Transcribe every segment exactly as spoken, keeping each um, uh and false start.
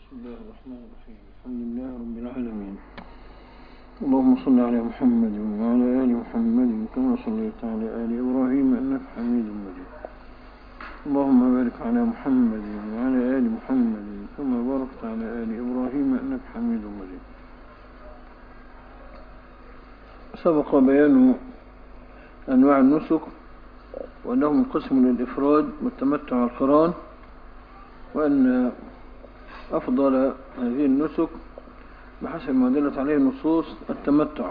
بسم الله الرحمن الرحيم. الحمد لله رب العالمين. اللهم صل على محمد وعلى آل محمد كما صليت على آل إبراهيم إنك حميد مجيد. اللهم بارك على محمد وعلى آل محمد كما باركت على آل إبراهيم إنك حميد مجيد. سبق بيان أنواع النسك وأنه منقسم للإفراد والتمتع والقران، وأن أفضل هذه النسك بحسب ما دلت عليه النصوص التمتع،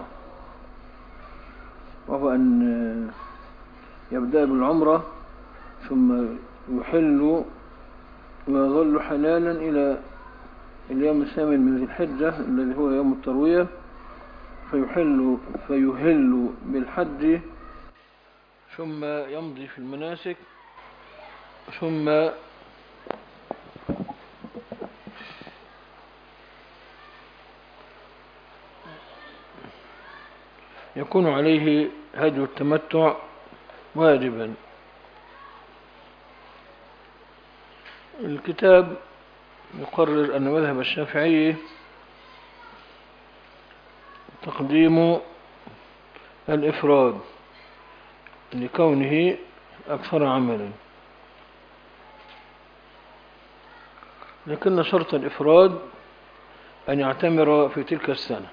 وهو أن يبدأ بالعمرة ثم يحل ويظل حلالا إلى اليوم الثامن من ذي الحجة الذي هو يوم التروية، فيحل فيهل بالحج ثم يمضي في المناسك، ثم يكون عليه هدي التمتع واجبا. الكتاب يقرر أن مذهب الشافعي تقديم الإفراد لكونه أكثر عملا، لكن شرط الإفراد أن يعتمر في تلك السنة.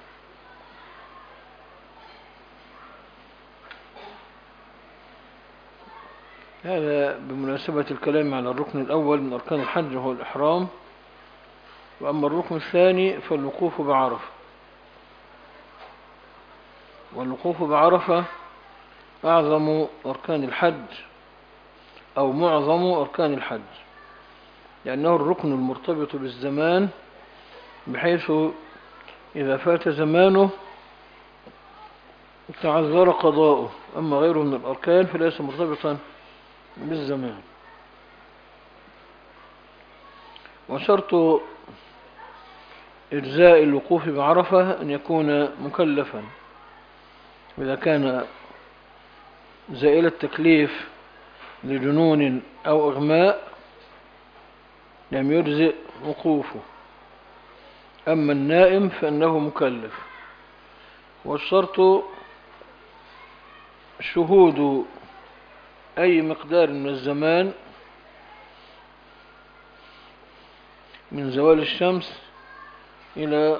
هذا بمناسبة الكلام على الركن الأول من أركان الحج وهو الإحرام، وأما الركن الثاني فالوقوف بعرفة. والوقوف بعرفة أعظم أركان الحج أو معظم أركان الحج، لأنه الركن المرتبط بالزمان، بحيث إذا فات زمانه تعذر قضاؤه، أما غيره من الأركان فليس مرتبطا بالزمان. وشرط إجزاء الوقوف بعرفة أن يكون مكلفا، إذا كان زائل التكليف لجنون أو إغماء لم يجزئ وقوفه، أما النائم فإنه مكلف. والشرط شهود أي مقدار من الزمان من زوال الشمس إلى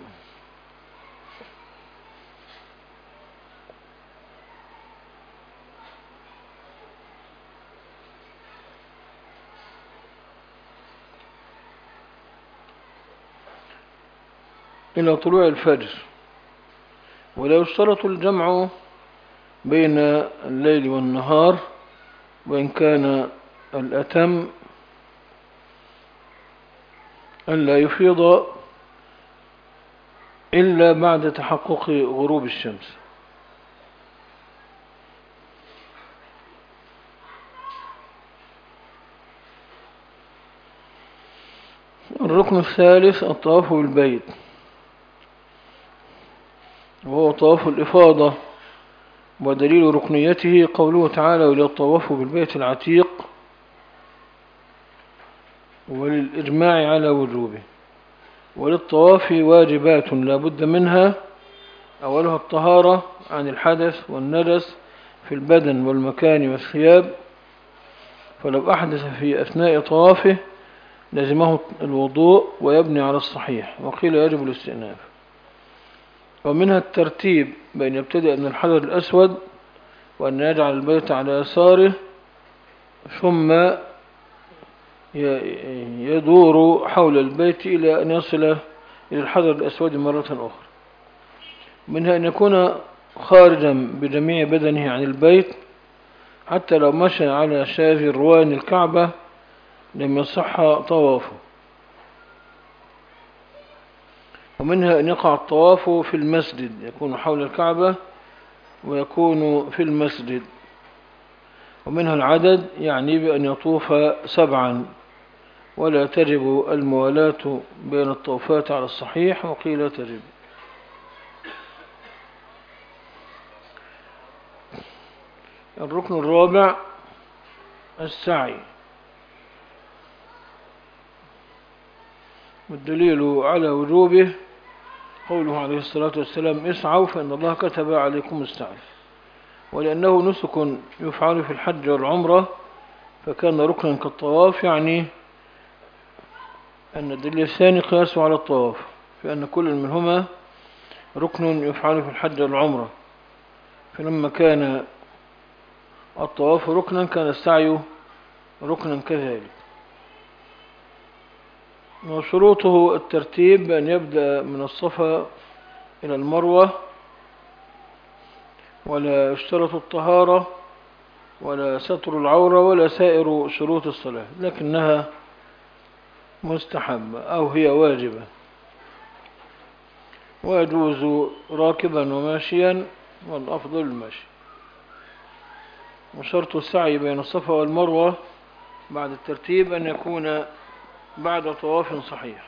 إلى طلوع الفجر. ولا يشترط الجمع بين الليل والنهار، وإن كان الأتم أن لا يفيض إلا بعد تحقق غروب الشمس. الركن الثالث الطواف بالبيت، وهو طواف الإفاضة، ودليل ركنيته قوله تعالى: وليطوفوا بالبيت العتيق، وللإجماع على وجوبه. وللطواف واجبات لا بد منها، أولها الطهارة عن الحدث والنجس في البدن والمكان والثياب، فلو أحدث في أثناء طوافه لزمه الوضوء ويبني على الصحيح، وقيل يجب الاستئناف. ومنها الترتيب بأن يبتدئ من الحجر الأسود، وأن يجعل البيت على يساره، ثم يدور حول البيت إلى أن يصل إلى الحجر الأسود مرة أخرى. منها أن يكون خارجا بجميع بدنه عن البيت، حتى لو مشى على شاذ روان الكعبة لم يصح طوافه. ومنها أن يقع الطواف في المسجد، يكون حول الكعبة ويكون في المسجد. ومنها العدد، يعني بأن يطوف سبعا، ولا تجب الموالاة بين الطوفات على الصحيح، وقيل تجب. الركن الرابع السعي، والدليل على وجوبه قوله عليه الصلاة والسلام اسعوا فإن الله كتب عليكم السعي، ولأنه نسك يفعل في الحج والعمرة فكان ركنا كالطواف، يعني أن الدليل الثاني قياسه على الطواف فإن كل منهما ركن يفعل في الحج والعمرة، فلما كان الطواف ركنا كان السعي ركنا كذلك. وشروطه الترتيب بأن يبدأ من الصفا إلى المروة، ولا يشترط الطهارة ولا ستر العورة ولا سائر شروط الصلاة، لكنها مستحبة أو هي واجبة، ويجوز راكبا وماشيا والأفضل المشي. وشرط السعي بين الصفا والمروة بعد الترتيب أن يكون بعد طواف صحيح.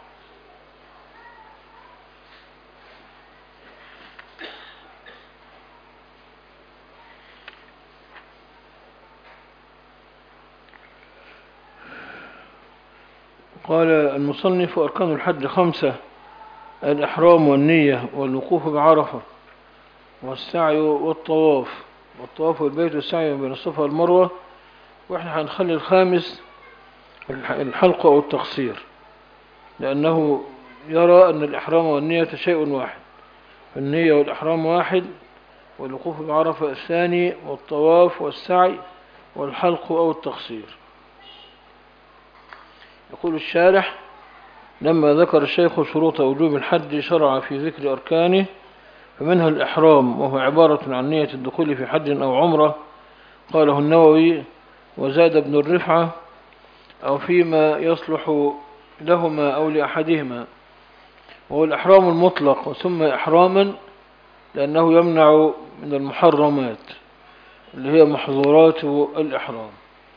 قال المصنف أركان الحج خمسة: الإحرام والنية والوقوف بعرفة والسعي والطواف، والطواف والبيت والسعي بين الصفا والمروة. وإحنا هنخلي الخامس الحلق أو التقصير، لأنه يرى أن الإحرام والنية شيء واحد، النية والإحرام واحد، والوقوف بعرفة الثاني، والطواف والسعي والحلق أو التقصير. يقول الشارح: لما ذكر الشيخ شروط وجوب الحج شرع في ذكر أركانه، فمنها الإحرام وهو عبارة عن نية الدخول في حج أو عمرة، قاله النووي وزاد ابن الرفعة، أو فيما يصلح لهما أو لأحدهما. وهو الإحرام المطلق، وسمى إحراما لأنه يمنع من المحرمات اللي هي محظورات الإحرام.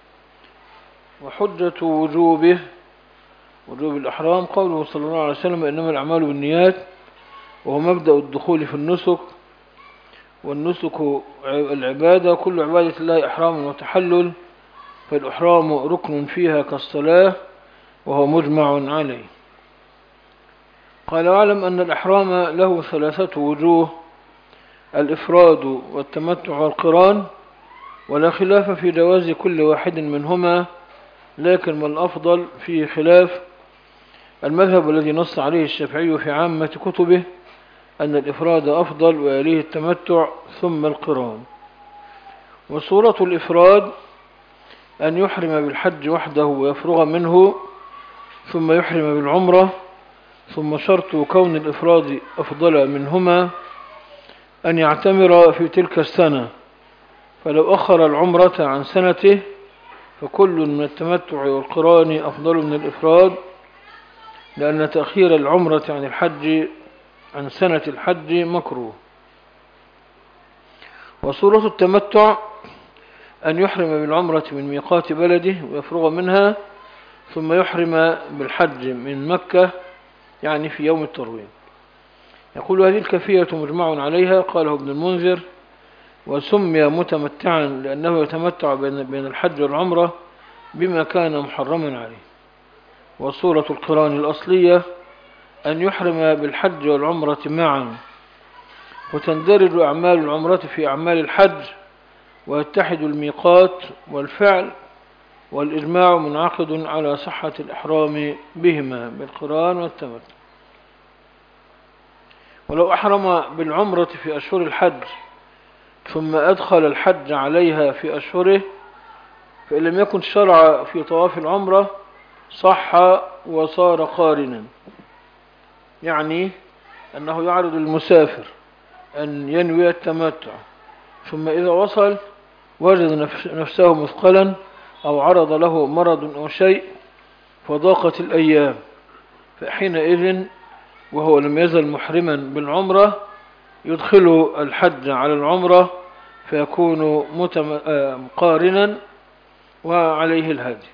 وحجة وجوبه وجوب الإحرام قوله صلى الله عليه وسلم: إنما الأعمال بالنيات، وهو مبدأ الدخول في النسك، والنسك العبادة، كل عبادة الله إحرام وتحلل، فالإحرام ركن فيها كالصلاة وهو مجمع عليه. قال: واعلم أن الإحرام له ثلاثة وجوه: الإفراد والتمتع والقران، ولا خلاف في جواز كل واحد منهما، لكن من الأفضل فيه خلاف. المذهب الذي نص عليه الشافعي في عامة كتبه أن الإفراد أفضل، ويليه التمتع ثم القران. وصورة الإفراد أن يحرم بالحج وحده ويفرغ منه، ثم يحرم بالعمرة، ثم شرط كون الإفراد أفضل منهما أن يعتمر في تلك السنة، فلو أخر العمرة عن سنته فكل من التمتع والقران أفضل من الإفراد، لأن تأخير العمرة عن الحج عن سنة الحج مكروه. وصورة التمتع أن يحرم بالعمرة من ميقات بلده ويفرغ منها، ثم يحرم بالحج من مكة، يعني في يوم التروية. يقول: هذه الكيفية مجمع عليها، قاله ابن المنذر، وسمي متمتعا لأنه يتمتع بين الحج والعمرة بما كان محرما عليه. وصورة القران الأصلية أن يحرم بالحج والعمرة معا، وتندرج أعمال العمرة في أعمال الحج، ويتحد الميقات والفعل، والإجماع منعقد على صحة الإحرام بهما بالقران والتمتع. ولو أحرم بالعمرة في أشهر الحج ثم أدخل الحج عليها في أشهره، فإن لم يكن شرع في طواف العمرة صح وصار قارنا، يعني أنه يعرض المسافر أن ينوي التمتع، ثم إذا وصل وجد نفسه مثقلا أو عرض له مرض أو شيء فضاقت الأيام، فحينئذ وهو لم يزل محرما بالعمرة يدخل الحج على العمرة فيكون متم... قارنا وعليه الهدي.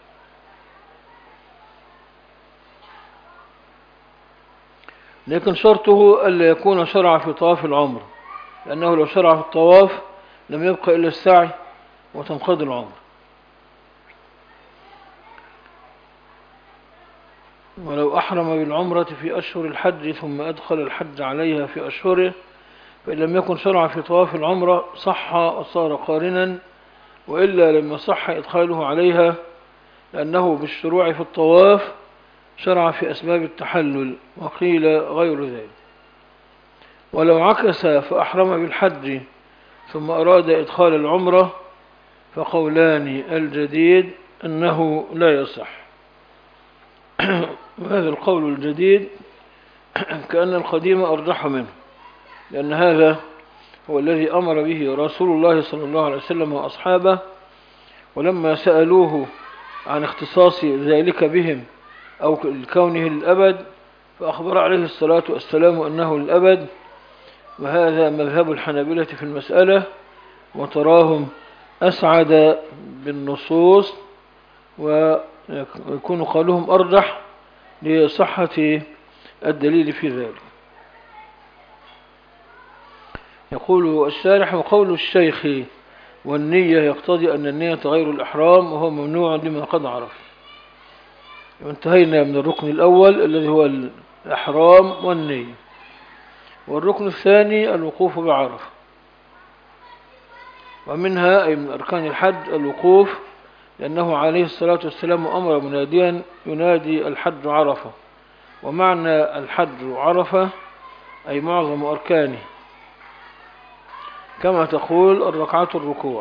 لكن شرطه ألا يكون شرع في طواف العمر، لأنه لو شرع في الطواف لم يبقى إلا السعي وتنقضي العمر. ولو أحرم بالعمرة في أشهر الحج ثم أدخل الحج عليها في أشهره فإن لم يكن شرع في طواف العمرة صح وصار قارنا، وإلا لم يصح إدخاله عليها لأنه بالشروع في الطواف شرع في أسباب التحلل، وقيل غير ذلك. ولو عكس فأحرم بالحج ثم أراد إدخال العمرة فقولان: الجديد أنه لا يصح. وهذا القول الجديد كأن القديم أرجح منه، لأن هذا هو الذي أمر به رسول الله صلى الله عليه وسلم وأصحابه، ولما سألوه عن اختصاص ذلك بهم أو كونه الأبد فأخبر عليه الصلاة والسلام أنه الأبد. وهذا مذهب الحنابلة في المسألة، وتراهم أسعد بالنصوص ويكون قولهم أرجح لصحة الدليل في ذلك. يقول الشارح: وقول الشيخ والنية يقتضي أن النية غير الإحرام وهو ممنوع لما قد عرف. وانتهينا من الركن الأول الذي هو الإحرام والنية، والركن الثاني الوقوف بعرفة، ومنها أي من أركان الحج الوقوف، لأنه عليه الصلاة والسلام أمر مناديا ينادي: الحج عرفة. ومعنى الحج عرفة أي معظم أركانه، كما تقول الركعة الركوع.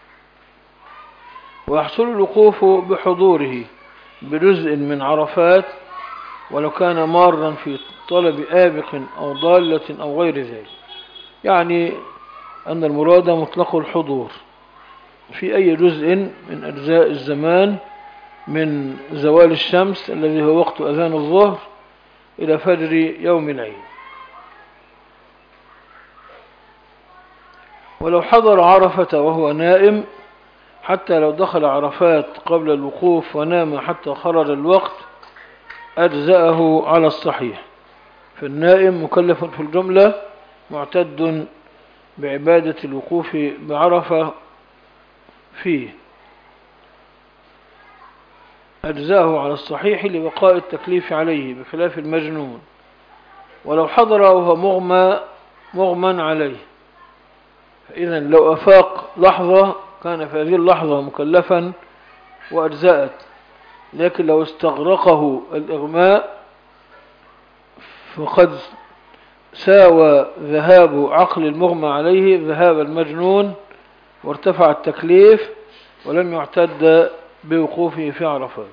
ويحصل الوقوف بحضوره بجزء من عرفات ولو كان مارا في طلب آبق أو ضالة أو غير ذلك، يعني أن المراد مطلق الحضور في أي جزء من أجزاء الزمان من زوال الشمس الذي هو وقت أذان الظهر إلى فجر يوم العيد. ولو حضر عرفة وهو نائم، حتى لو دخل عرفات قبل الوقوف ونام حتى خرج الوقت أجزأه على الصحيح، فالنائم مكلف في الجملة معتد بعبادة الوقوف بعرفة فيه، أجزأه على الصحيح لبقاء التكليف عليه بخلاف المجنون. ولو حضر وهو مغمى مغمى عليه، فإذا لو أفاق لحظة كان في هذه اللحظة مكلفا وأجزأت، لكن لو استغرقه الإغماء فقد ساوى ذهاب عقل المغمى عليه ذهاب المجنون وارتفع التكليف ولم يعتد بوقوفه في عرفات.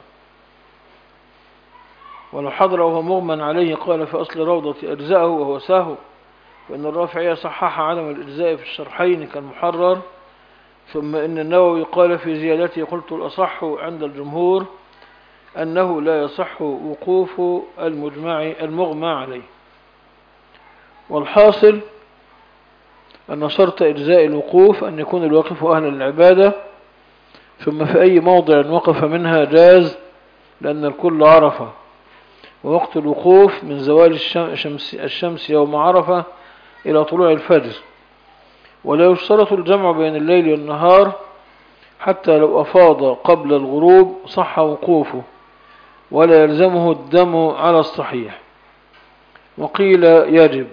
ولو حضر وهو مغمى عليه قال في أصل روضة أجزاءه وهو ساهو، وإن الرافعية صحح عدم الإجزاء في الشرحين كالمحرر. ثم إن النووي قال في زيادته: قلت الأصح عند الجمهور أنه لا يصح وقوف المجمع المغمى عليه. والحاصل أن شرط إجزاء الوقوف أن يكون الواقف أهلا للعبادة، ثم في أي موضع وقف منها جاز، لأن الكل عرفة، ووقت الوقوف من زوال الشمس, الشمس يوم عرفة إلى طلوع الفجر. ولا يشترط الجمع بين الليل والنهار، حتى لو أفاض قبل الغروب صح وقوفه ولا يلزمه الدم على الصحيح. وقيل يجب،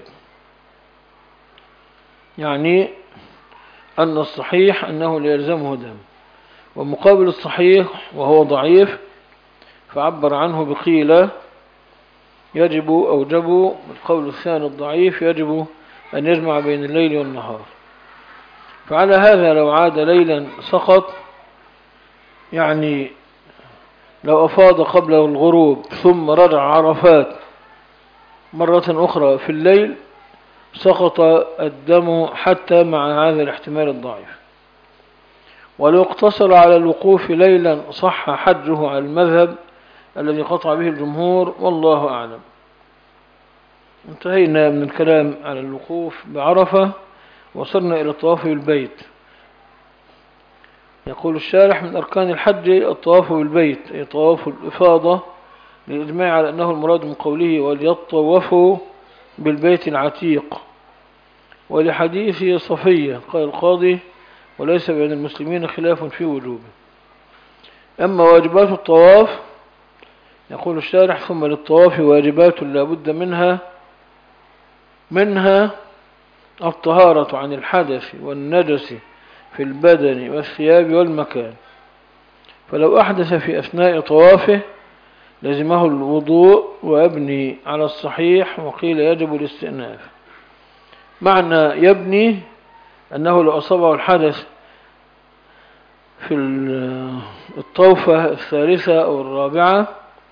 يعني أن الصحيح أنه لا يلزمه دم، ومقابل الصحيح وهو ضعيف فعبر عنه بقيل يجب أوجب. القول الثاني الضعيف يجب أن يجمع بين الليل والنهار. فعلى هذا لو عاد ليلا سقط، يعني لو أفاض قبل الغروب ثم رجع عرفات مرة أخرى في الليل سقط الدم حتى مع هذا الاحتمال الضعيف. ولو اقتصر على الوقوف ليلا صح حجه على المذهب الذي قطع به الجمهور، والله أعلم. انتهينا من الكلام على الوقوف بعرفة، وصلنا إلى الطواف بالبيت. يقول الشارح: من أركان الحج الطواف بالبيت، أي طواف الإفاضة، للإجماع على أنه المراد من قوله وليطوفوا بالبيت العتيق، ولحديث صفية قال القاضي: وليس بين المسلمين خلاف في وجوبه. أما واجبات الطواف يقول الشارح: ثم للطواف واجبات لا بد منها منها الطهارة عن الحدث والنجس في البدن والثياب والمكان، فلو أحدث في أثناء طوافه لزمه الوضوء ويبني على الصحيح، وقيل يجب الاستئناف. معنى يبني أنه لو أصابه الحدث في الطوفة الثالثة أو الرابعة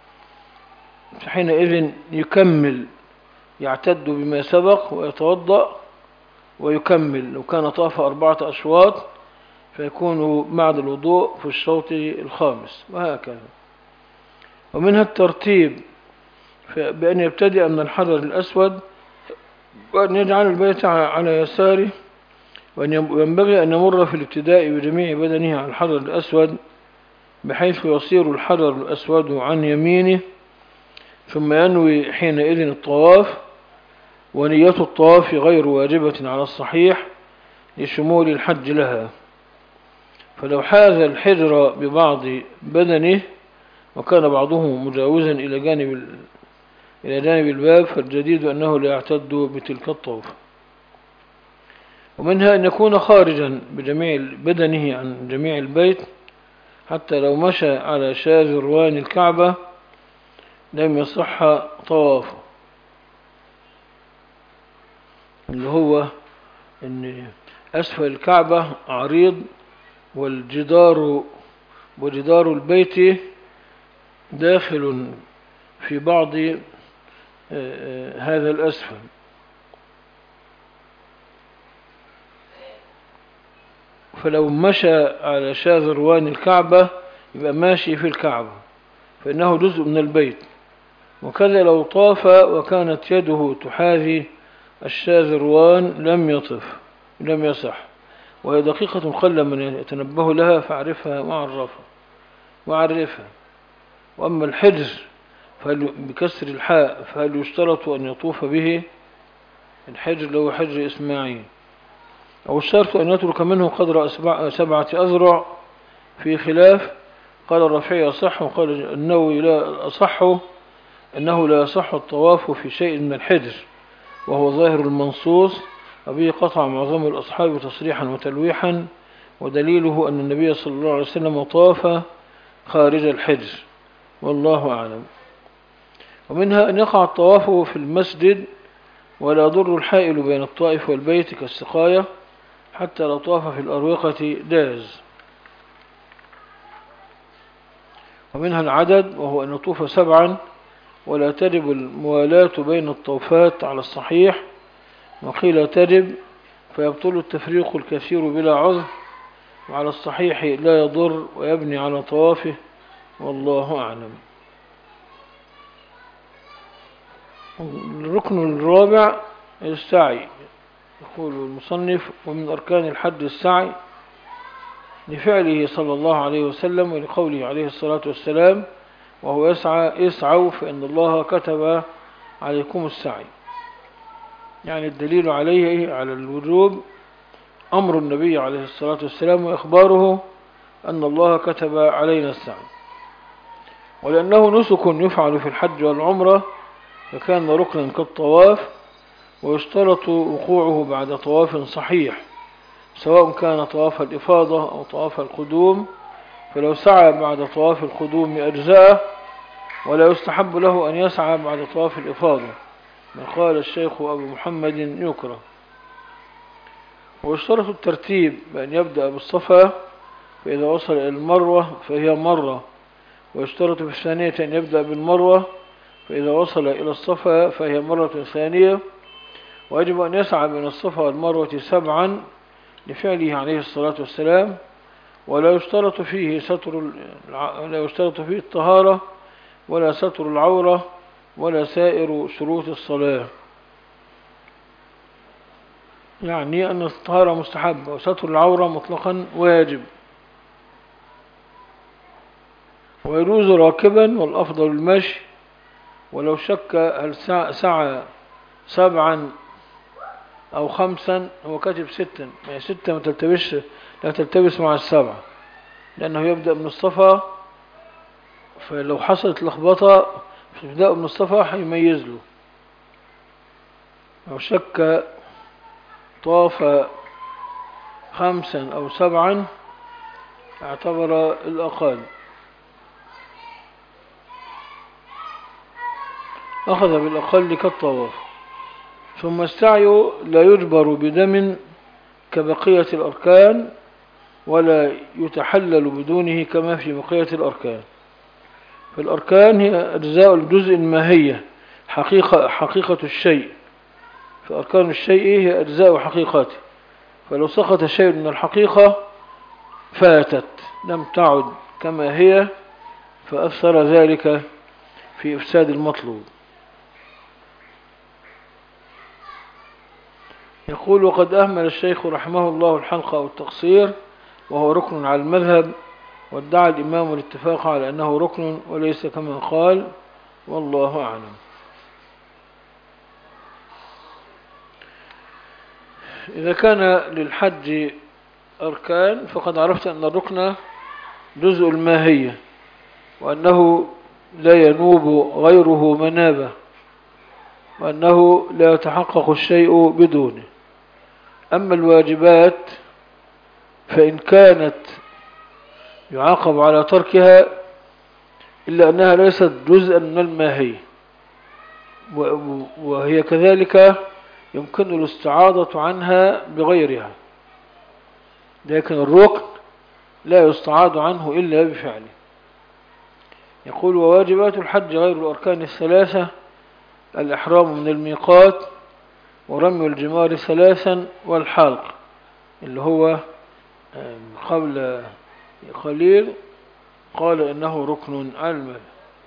حينئذ يكمل، يعتد بما سبق ويتوضأ ويكمل. لو كان طاف أربعة أشواط فيكون بعد الوضوء في الشوط الخامس، وهكذا. ومنها الترتيب بأن يبتدئ من الحجر الأسود وأن يجعل البيت على يساره، وأن ينبغي أن يمر في الابتداء بجميع بدنه على الحجر الأسود بحيث يصير الحجر الأسود عن يمينه، ثم ينوي حينئذ الطواف. ونية الطواف غير واجبة على الصحيح لشمول الحج لها، فلو حاز الحجر ببعض بدنه وكان بعضه مجاوزا إلى جانب إلى جانب الباب فالجديد أنه لا يعتد بتلك الطواف. ومنها أن يكون خارجا بجميع بدنه عن جميع البيت، حتى لو مشى على شاذروان الكعبة لم يصح طوافه، اللي هو أن أسفل الكعبة عريض والجدار وجدار البيت داخل في بعض هذا الأسفل، فلو مشى على شاذروان الكعبة يبقى ماشي في الكعبة فإنه جزء من البيت. وكذا لو طاف وكانت يده تحاذي الشاذروان لم يطف لم يصح، وهي دقيقة قل من يتنبه لها فاعرفها وعرفها وعرفها. وأما الحجر بكسر الحاء فهل يشترط أن يطوف به؟ الحجر له حجر إسماعيل، أو الشرط أن يترك منه قدر سبعة أذرع في خلاف. قال الرافعي يصح، وقال النووي لا أصح، أنه لا يصح الطواف في شيء من الحجر وهو ظاهر المنصوص، وبه قطع معظم الأصحاب تصريحا وتلويحا، ودليله أن النبي صلى الله عليه وسلم طاف خارج الحجر، والله أعلم. ومنها أن يقع الطواف في المسجد ولا يضر الحائل بين الطائف والبيت كالسقاية، حتى لو طاف في الأروقة جاز. ومنها العدد، وهو أن يطوف سبعا ولا تجب الموالاة بين الطوفات على الصحيح، وقيل تجب فيبطل التفريق الكثير بلا عذر، وعلى الصحيح لا يضر ويبني على طوافه، والله أعلم. الركن الرابع السعي. يقول المصنف: ومن أركان الحج السعي لفعله صلى الله عليه وسلم ولقوله عليه الصلاة والسلام: وهو يسعى اسعوا فإن الله كتب عليكم السعي. يعني الدليل عليه على الوجوب أمر النبي عليه الصلاة والسلام وإخباره أن الله كتب علينا السعي، ولأنه نسك يفعل في الحج والعمرة فكان ركنا كالطواف، ويشترط وقوعه بعد طواف صحيح سواء كان طواف الإفاضة أو طواف القدوم، فلو سعى بعد طواف القدوم أجزاءه، ولا يستحب له أن يسعى بعد طواف الإفاضة، من قال الشيخ أبو محمد يكره. ويشترط الترتيب بأن يبدأ بالصفا فإذا وصل إلى المروة فهي مرة، ويشترط في الثانية أن يبدأ بالمروة فإذا وصل إلى الصفا فهي مرة ثانية، ويجب أن يسعى بين الصفا والمروة سبعا لفعله عليه الصلاة والسلام، ولا يشترط فيه ستر لا يشترط فيه الطهارة ولا ستر العورة ولا سائر شروط الصلاة، يعني أن الطهارة مستحبة وستر العورة مطلقا واجب. ويجوز راكبا والأفضل المشي، ولو شك هل سعى سبعا أو خمسا هو كاتب ستا، يعني ستة ما تلتبس لا تلتبس مع السبعة، لأنه يبدأ من الصفا فلو حصلت لخبطة في ابتداء من الصفحة يميز له. لو شك طاف خمسا أو سبعا اعتبر الأقل، أخذ بالأقل كالطواف. ثم السعي لا يجبر بدم كبقية الأركان، ولا يتحلل بدونه كما في بقية الأركان. فالأركان هي أجزاء الجزء الماهية، حقيقة, حقيقة الشيء. فأركان الشيء هي أجزاء حقيقته، فلو سقط شيء من الحقيقة فاتت، لم تعد كما هي، فأثر ذلك في إفساد المطلوب. يقول: وقد أهمل الشيخ رحمه الله الحلق أو التقصير، وهو ركن على المذهب، وادعى الإمام الاتفاق على أنه ركن وليس كما قال، والله أعلم. إذا كان للحج أركان فقد عرفت أن الركن جزء الماهية، وأنه لا ينوب غيره منابه، وأنه لا يتحقق الشيء بدونه. أما الواجبات فإن كانت يعاقب على تركها إلا أنها ليست جزءا من الماهية، وهي كذلك يمكن الاستعاضة عنها بغيرها، لكن الركن لا يستعاض عنه إلا بفعله. يقول: وواجبات الحج غير الأركان الثلاثة: الإحرام من الميقات، ورمي الجمار ثلاثا، والحلق اللي هو قبل قليل قال إنه ركن على المذهب.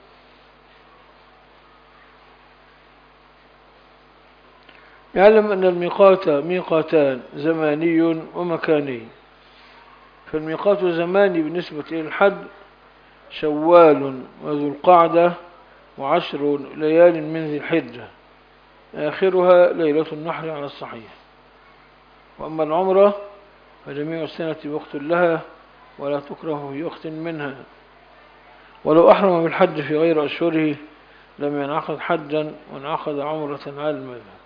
يعلم أن الميقات ميقاتان: زماني ومكاني. فالميقات زماني بالنسبة إلى الحج شوال وذو القعدة وعشر ليال من ذي الحجة، آخرها ليلة النحر على الصحيح. وأما العمرة فجميع السنة وقت لها، ولا تكره في وقت منها. ولو أحرم بالحج في غير أشهره لم ينعقد حجا، وانعقد عمرة على المذهب.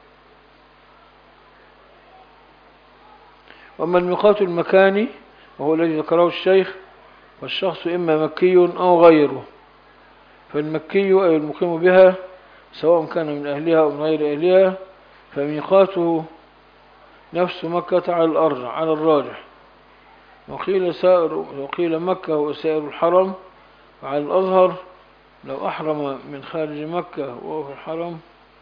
وأما الميقات المكاني وهو الذي ذكره الشيخ، والشخص إما مكي أو غيره. فالمكي أي المقيم بها سواء كان من أهلها أو من غير أهلها، فميقاته نفس مكة على الأرجح على الراجح. وقيل سائر وقيل مكة وسائر الحرم، وعلى الأظهر لو أحرم من خارج مكة وهو في الحرم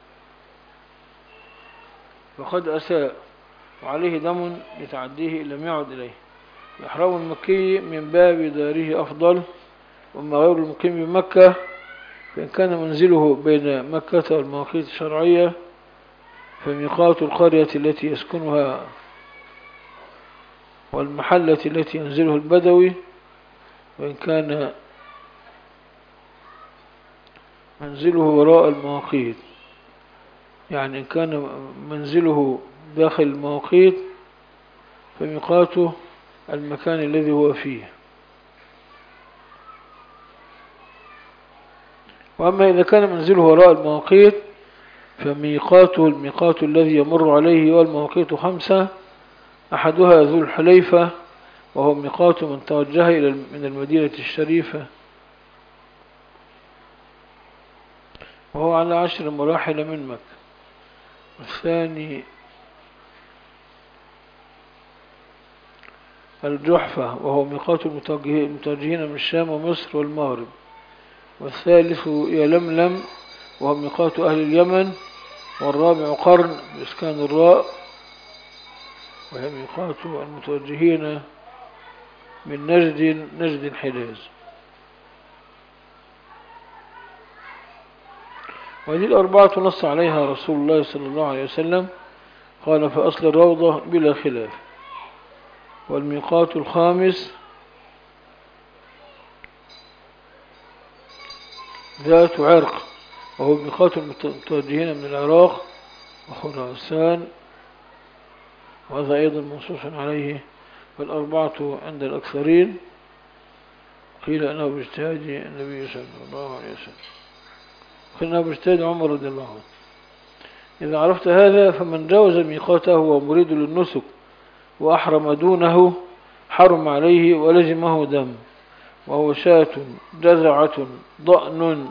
فقد أساء، وعليه دم لتعديه إن لم يعد إليه. إحرام المكي من باب داره أفضل. وأما غير المقيم بمكة فإن كان منزله بين مكة والمواقيت الشرعية فميقات القرية التي يسكنها والمحلة التي ينزله البدوي. وإن كان منزله وراء المواقيت، يعني إن كان منزله داخل المواقيت فميقاته المكان الذي هو فيه. وأما إذا كان منزله وراء المواقيت فميقاته الميقات الذي يمر عليه، والمواقيت خمسة: أحدها ذو الحليفة، وهو ميقات من توجه إلى من المدينة الشريفة، وهو على عشر مراحل من مكة. الثاني الجحفة، وهو ميقات المتوجهين من الشام ومصر والمغرب. والثالث يلملم، وهو ميقات أهل اليمن. والرابع قرن بإسكان الراء، وهي ميقات المتوجهين من نجد نجد الحجاز. وهذه الأربعة نص عليها رسول الله صلى الله عليه وسلم، قال: فأصل الروضة بلا خلاف. والميقات الخامس ذات عرق، وهو ميقات المتوجهين من العراق وخراسان، وهذا أيضا منصوص عليه. والأربعة عند الأكثرين. قيل أنه باجتهاد النبي صلى الله عليه وسلم، قيل أنه باجتهاد عمر رضي الله عنه. إذا عرفت هذا فمن جاوز ميقاته وهو مريد للنسك وأحرم دونه حرم عليه ولزمه دم، وهو شاة جزعة ضأن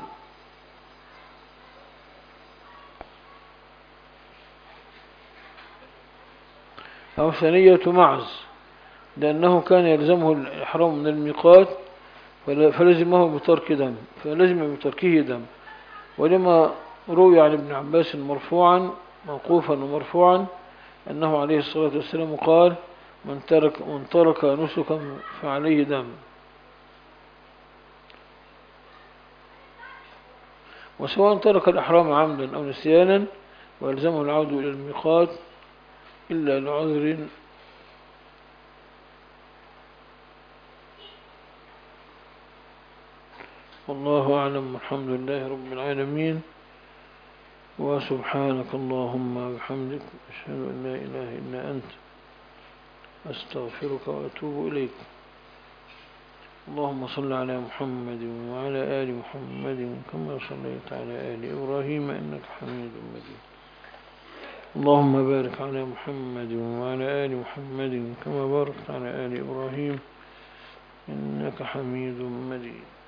أو ثنية معز، لأنه كان يلزمه الإحرام من الميقات فلزمه بترك دم فلزم بتركه دم. ولما روي عن ابن عباس مرفوعا موقوفا ومرفوعا أنه عليه الصلاة والسلام قال: من ترك, من ترك نسكا فعليه دم. وسواء ترك الإحرام عمدا أو نسيانا ويلزمه العود إلى الميقات إلا لعذر. والله أعلم، والحمد لله رب العالمين، وسبحانك اللهم وبحمدك أشهد أن لا إله إلا أنت أستغفرك وأتوب إليك. اللهم صل على محمد وعلى آل محمد كما صليت على آل إبراهيم إنك حميد مجيد. اللهم بارك على محمد وعلى آل محمد كما باركت على آل إبراهيم إنك حميد مجيد.